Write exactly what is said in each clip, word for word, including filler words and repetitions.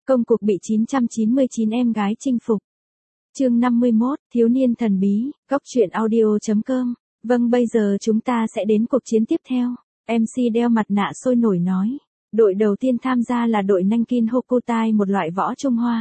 Công cuộc bị chín trăm chín mươi chín em gái chinh phục. Chương năm mươi mốt, thiếu niên thần bí, góc truyện audio chấm com. Vâng, bây giờ chúng ta sẽ đến cuộc chiến tiếp theo. em xê đeo mặt nạ sôi nổi nói. Đội đầu tiên tham gia là đội Nankin Hokutai, một loại võ Trung Hoa.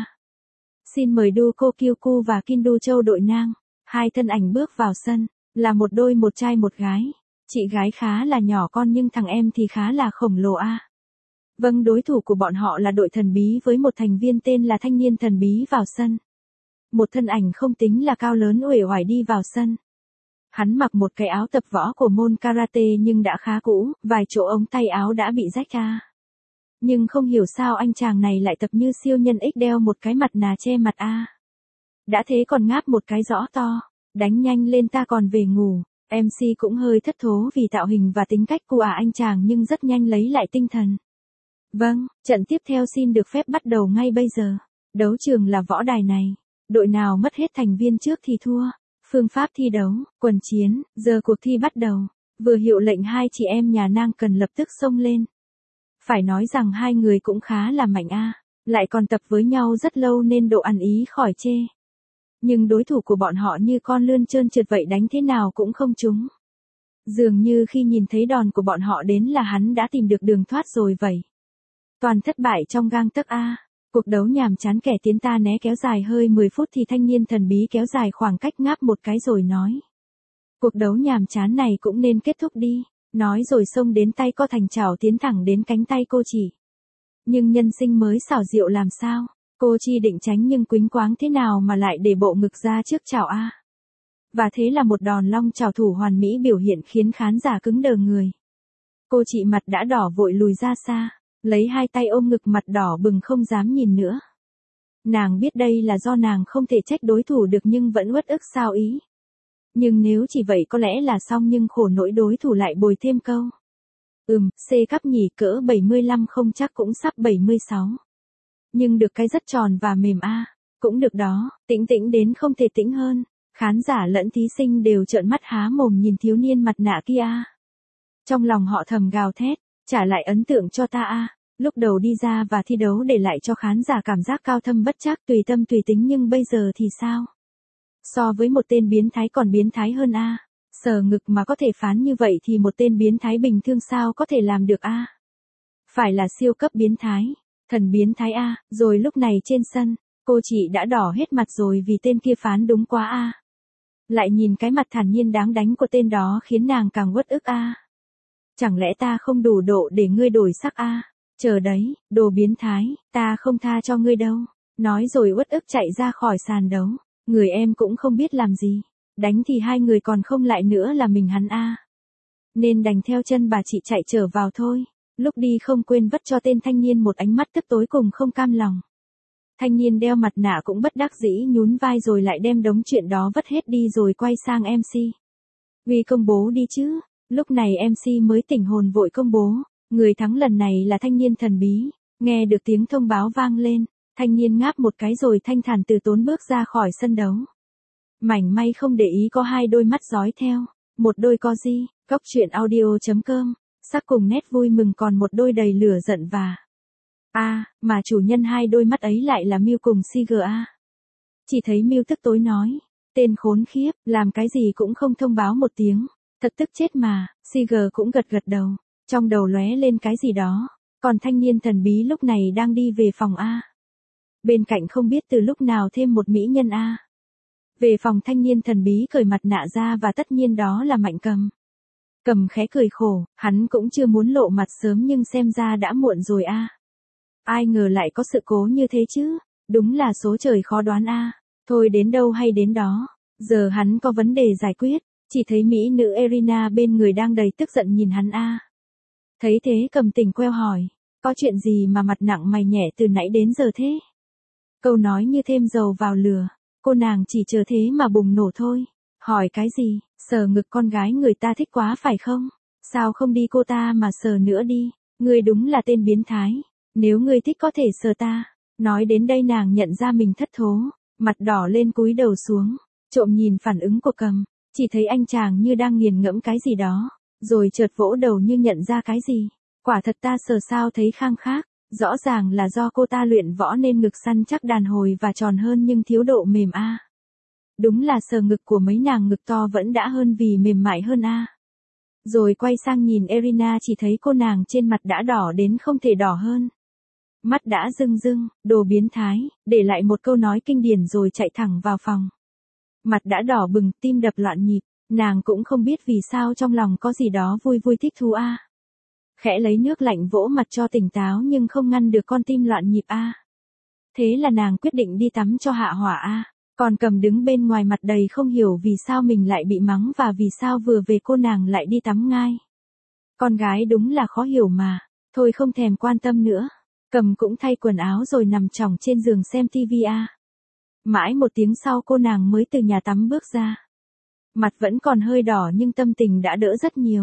Xin mời Duko Kyuku và Kindu Châu đội Nang. Hai thân ảnh bước vào sân, là một đôi một trai một gái. Chị gái khá là nhỏ con nhưng thằng em thì khá là khổng lồ a. À. Vâng, đối thủ của bọn họ là đội thần bí với một thành viên tên là thanh niên thần bí vào sân. Một thân ảnh không tính là cao lớn uể oải đi vào sân. Hắn mặc một cái áo tập võ của môn karate nhưng đã khá cũ, vài chỗ ống tay áo đã bị rách ra. Nhưng không hiểu sao anh chàng này lại tập như siêu nhân X, đeo một cái mặt nạ che mặt a. Đã thế còn ngáp một cái rõ to, đánh nhanh lên ta còn về ngủ. em xê cũng hơi thất thố vì tạo hình và tính cách của à anh chàng nhưng rất nhanh lấy lại tinh thần. Vâng, trận tiếp theo xin được phép bắt đầu ngay bây giờ. Đấu trường là võ đài này. Đội nào mất hết thành viên trước thì thua. Phương pháp thi đấu, quần chiến, giờ cuộc thi bắt đầu. Vừa hiệu lệnh hai chị em nhà Nang cần lập tức xông lên. Phải nói rằng hai người cũng khá là mạnh a, lại còn tập với nhau rất lâu nên độ ăn ý khỏi chê. Nhưng đối thủ của bọn họ như con lươn trơn trượt vậy, đánh thế nào cũng không trúng. Dường như khi nhìn thấy đòn của bọn họ đến là hắn đã tìm được đường thoát rồi vậy. Toàn thất bại trong gang tấc a. Cuộc đấu nhàm chán kẻ tiến ta né kéo dài hơi mười phút thì thanh niên thần bí kéo dài khoảng cách ngáp một cái rồi nói. Cuộc đấu nhàm chán này cũng nên kết thúc đi. Nói rồi xông đến tay co thành chảo tiến thẳng đến cánh tay cô chị. Nhưng nhân sinh mới xảo diệu làm sao? Cô chi định tránh nhưng quýnh quáng thế nào mà lại để bộ ngực ra trước chảo a. Và thế là một đòn long chảo thủ hoàn mỹ biểu hiện khiến khán giả cứng đờ người. Cô chị mặt đã đỏ vội lùi ra xa. Lấy hai tay ôm ngực mặt đỏ bừng không dám nhìn nữa. Nàng biết đây là do nàng không thể trách đối thủ được nhưng vẫn uất ức sao ý. Nhưng nếu chỉ vậy có lẽ là xong nhưng khổ nỗi đối thủ lại bồi thêm câu. Ừm, C cấp nhỉ, cỡ bảy mươi lăm không chắc cũng sắp bảy mươi sáu. Nhưng được cái rất tròn và mềm a. Cũng được đó, tĩnh tĩnh đến không thể tĩnh hơn. Khán giả lẫn thí sinh đều trợn mắt há mồm nhìn thiếu niên mặt nạ kia. Trong lòng họ thầm gào thét. Trả lại ấn tượng cho ta a. Lúc đầu đi ra và thi đấu để lại cho khán giả cảm giác cao thâm bất trắc, tùy tâm tùy tính, nhưng bây giờ thì sao? So với một tên biến thái còn biến thái hơn a. Sờ ngực mà có thể phán như vậy thì một tên biến thái bình thường sao có thể làm được a? Phải là siêu cấp biến thái, thần biến thái a. Rồi lúc này trên sân, cô chị đã đỏ hết mặt rồi vì tên kia phán đúng quá a. Lại nhìn cái mặt thản nhiên đáng đánh của tên đó khiến nàng càng uất ức a. Chẳng lẽ ta không đủ độ để ngươi đổi sắc a? À? Chờ đấy, đồ biến thái, ta không tha cho ngươi đâu. Nói rồi uất ức chạy ra khỏi sàn đấu. Người em cũng không biết làm gì. Đánh thì hai người còn không lại nữa là mình hắn a. À. Nên đành theo chân bà chị chạy trở vào thôi. Lúc đi không quên vất cho tên thanh niên một ánh mắt tức tối cùng không cam lòng. Thanh niên đeo mặt nạ cũng bất đắc dĩ nhún vai rồi lại đem đống chuyện đó vất hết đi rồi quay sang em xê. Vì công bố đi chứ. Lúc này em xê mới tỉnh hồn vội công bố, người thắng lần này là thanh niên thần bí. Nghe được tiếng thông báo vang lên, thanh niên ngáp một cái rồi thanh thản từ tốn bước ra khỏi sân đấu. Mảnh may không để ý có hai đôi mắt dõi theo, một đôi co di, góc truyện audio chấm com, sắc cùng nét vui mừng, còn một đôi đầy lửa giận và a, à, mà chủ nhân hai đôi mắt ấy lại là Miu cùng Siga. Chỉ thấy Miu tức tối nói, tên khốn khiếp, làm cái gì cũng không thông báo một tiếng. Thật tức chết mà. Siger cũng gật gật đầu, trong đầu lóe lên cái gì đó. Còn thanh niên thần bí lúc này đang đi về phòng A. Bên cạnh không biết từ lúc nào thêm một mỹ nhân A. Về phòng thanh niên thần bí cởi mặt nạ ra và tất nhiên đó là Mạnh Cầm. Cầm khẽ cười khổ, hắn cũng chưa muốn lộ mặt sớm nhưng xem ra đã muộn rồi A. Ai ngờ lại có sự cố như thế chứ. Đúng là số trời khó đoán A. Thôi đến đâu hay đến đó. Giờ hắn có vấn đề giải quyết. Chỉ thấy mỹ nữ Erina bên người đang đầy tức giận nhìn hắn a. Thấy thế Cầm tỉnh queo hỏi, có chuyện gì mà mặt nặng mày nhẹ từ nãy đến giờ thế? Câu nói như thêm dầu vào lửa, cô nàng chỉ chờ thế mà bùng nổ thôi. Hỏi cái gì, sờ ngực con gái người ta thích quá phải không? Sao không đi cô ta mà sờ nữa đi, ngươi đúng là tên biến thái, nếu ngươi thích có thể sờ ta. Nói đến đây nàng nhận ra mình thất thố, mặt đỏ lên cúi đầu xuống, trộm nhìn phản ứng của Cầm. Chỉ thấy anh chàng như đang nghiền ngẫm cái gì đó, rồi chợt vỗ đầu như nhận ra cái gì. Quả thật ta sờ sao thấy khang khác, Rõ ràng là do cô ta luyện võ nên ngực săn chắc đàn hồi và tròn hơn nhưng thiếu độ mềm a. Đúng là sờ ngực của mấy nàng ngực to vẫn đã hơn vì mềm mại hơn a. Rồi quay sang nhìn Irina chỉ thấy cô nàng trên mặt đã đỏ đến không thể đỏ hơn. Mắt đã rưng rưng, đồ biến thái, để lại một câu nói kinh điển rồi chạy thẳng vào phòng. Mặt đã đỏ bừng, tim đập loạn nhịp, nàng cũng không biết vì sao trong lòng có gì đó vui vui thích thú a. Khẽ lấy nước lạnh vỗ mặt cho tỉnh táo nhưng không ngăn được con tim loạn nhịp a. Thế là nàng quyết định đi tắm cho hạ hỏa a. Còn Cầm đứng bên ngoài mặt đầy không hiểu vì sao mình lại bị mắng và vì sao vừa về cô nàng lại đi tắm ngay. Con gái đúng là khó hiểu mà, thôi không thèm quan tâm nữa. Cầm cũng thay quần áo rồi nằm chỏng trên giường xem tivi a. Mãi một tiếng sau cô nàng mới từ nhà tắm bước ra. Mặt vẫn còn hơi đỏ nhưng tâm tình đã đỡ rất nhiều.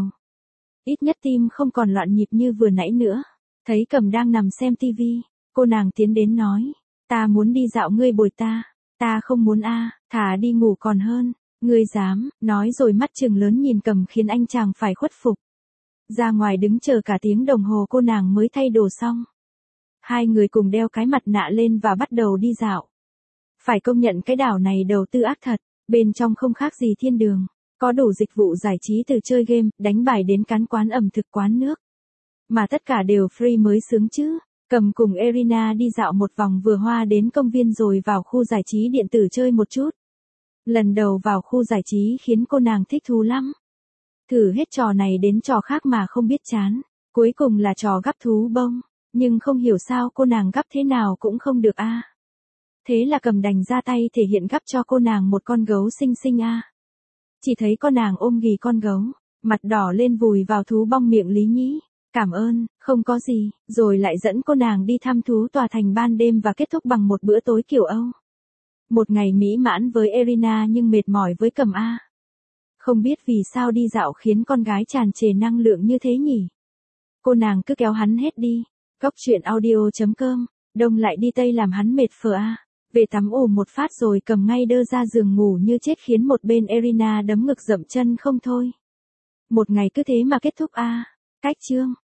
Ít nhất tim không còn loạn nhịp như vừa nãy nữa. Thấy Cầm đang nằm xem tivi, cô nàng tiến đến nói, ta muốn đi dạo ngươi bồi ta. Ta không muốn a, thà đi ngủ còn hơn. Ngươi dám, nói rồi mắt trừng lớn nhìn Cầm khiến anh chàng phải khuất phục. Ra ngoài đứng chờ cả tiếng đồng hồ cô nàng mới thay đồ xong. Hai người cùng đeo cái mặt nạ lên và bắt đầu đi dạo. Phải công nhận cái đảo này đầu tư ác thật, bên trong không khác gì thiên đường. Có đủ dịch vụ giải trí từ chơi game, đánh bài đến cắn quán ẩm thực quán nước. Mà tất cả đều free mới sướng chứ. Cầm cùng Irina đi dạo một vòng vừa hoa đến công viên rồi vào khu giải trí điện tử chơi một chút. Lần đầu vào khu giải trí khiến cô nàng thích thú lắm. Thử hết trò này đến trò khác mà không biết chán. Cuối cùng là trò gắp thú bông. Nhưng không hiểu sao cô nàng gắp thế nào cũng không được a. Thế là Cầm đành ra tay thể hiện gắp cho cô nàng một con gấu xinh xinh a. Chỉ thấy con nàng ôm ghì con gấu, mặt đỏ lên vùi vào thú bong miệng lý nhí. Cảm ơn, không có gì, rồi lại dẫn cô nàng đi thăm thú tòa thành ban đêm và kết thúc bằng một bữa tối kiểu Âu. Một ngày mỹ mãn với Irina nhưng mệt mỏi với Cầm a. Không biết vì sao đi dạo khiến con gái tràn trề năng lượng như thế nhỉ. Cô nàng cứ kéo hắn hết đi. Góc truyện audio chấm com, đông lại đi tây làm hắn mệt phờ a. Về tắm ủ một phát rồi Cầm ngay đơ ra giường ngủ như chết khiến một bên Irina đấm ngực dậm chân không thôi. Một ngày cứ thế mà kết thúc a. Cách chương